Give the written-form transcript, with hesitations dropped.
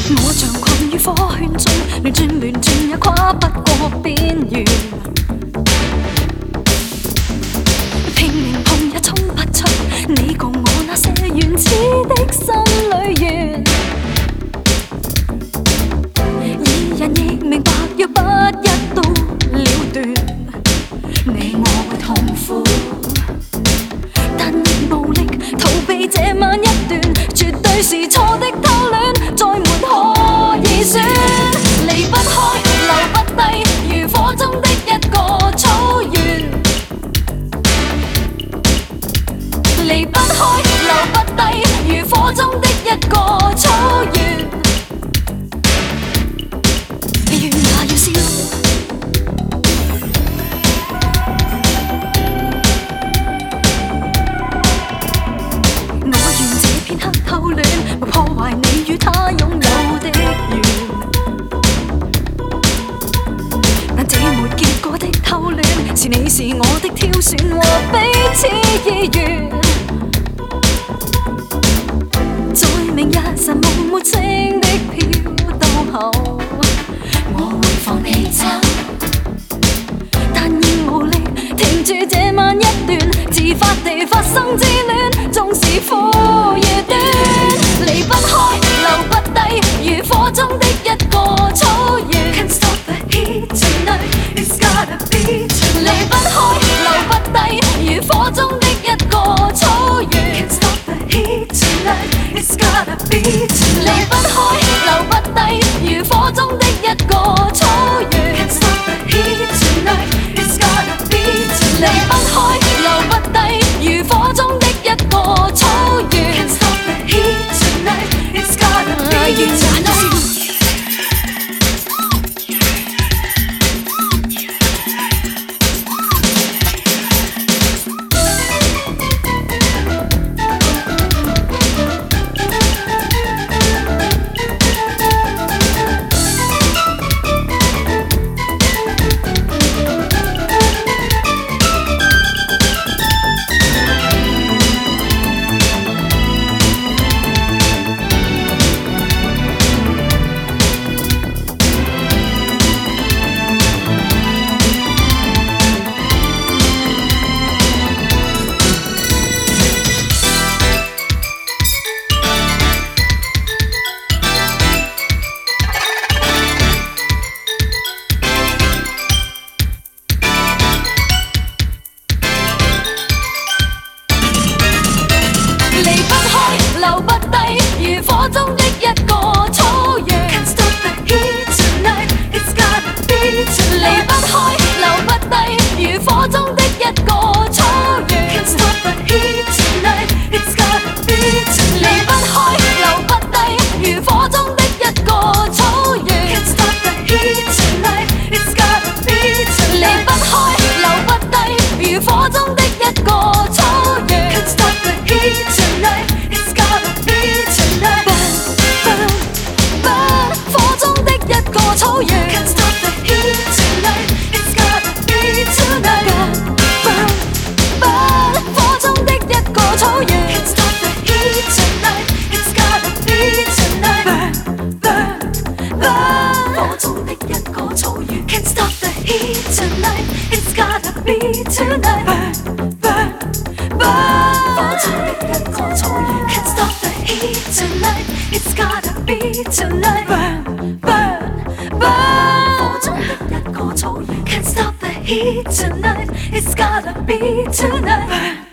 我像困於火圈中，亂轉亂轉也跨不過邊緣。拼命碰也衝不出你共我那些原始的心裏緣。二人亦明白，若不一刀了斷，你我會痛苦，但亦無力逃避這晚一段，絕對是錯的偷戀，再沒可以選。離不開，留不低，如火中的一個草原。離不開，留不低，如火中的一個草原。喜悦也要燒。我願這片刻偷戀，不破壞你與他擁有的緣。但這沒結果的偷戀，是你是我的挑選和彼此意願。在明日神無沒聲的飄到後，我會放棄走，但已無力停住這晚一段自發地發生之戀，縱是苦與短。離不開，留不低，如火中的一個草原。Can't stop the heat tonight, it's gotta be tonight. 離不開，留不低，如火中的一個草原。Can't stop the heat tonight, it's gotta be tonight. 離不開，留不低，如火中的一個草原。Can't stop the heat tonight, it's gotta be tonight. 離不開，留不低，如火中的一個草原。Can't stop the heat tonight, it's gotta be tonight. 留不低，如火中的一個草原。Can't stop the heat tonight, it's gotta be tonight. 離不開，留不低，如火中的一個草原。Can't stop the heat tonight, it's gotta be tonight. 離不開，留不低，如火中的一個草原。Can't stop the heat tonight, it's gotta be tonight. 離不開，留不低，如火中的一個草原。Can't stop the heat tonight, it's gotta be tonight. Burn, burn, burn， 火中的一個草原。Can't stop the heat tonight, it's gotta be tonight. Burn, burn, burn， 火中的一個草原。Can't stop the heat tonight, it's gotta be tonight. Burn, burn, burn， 火中的一個草原。Can't stop the heat tonight, it's gotta be tonight. Burn, burn, burn， 火中的一個草原。Can't stop the heat tonight, it's gotta be tonight. Burn, burn, burn， 火中的一個草原。Can't stop the heat tonight, it's gotta be tonight.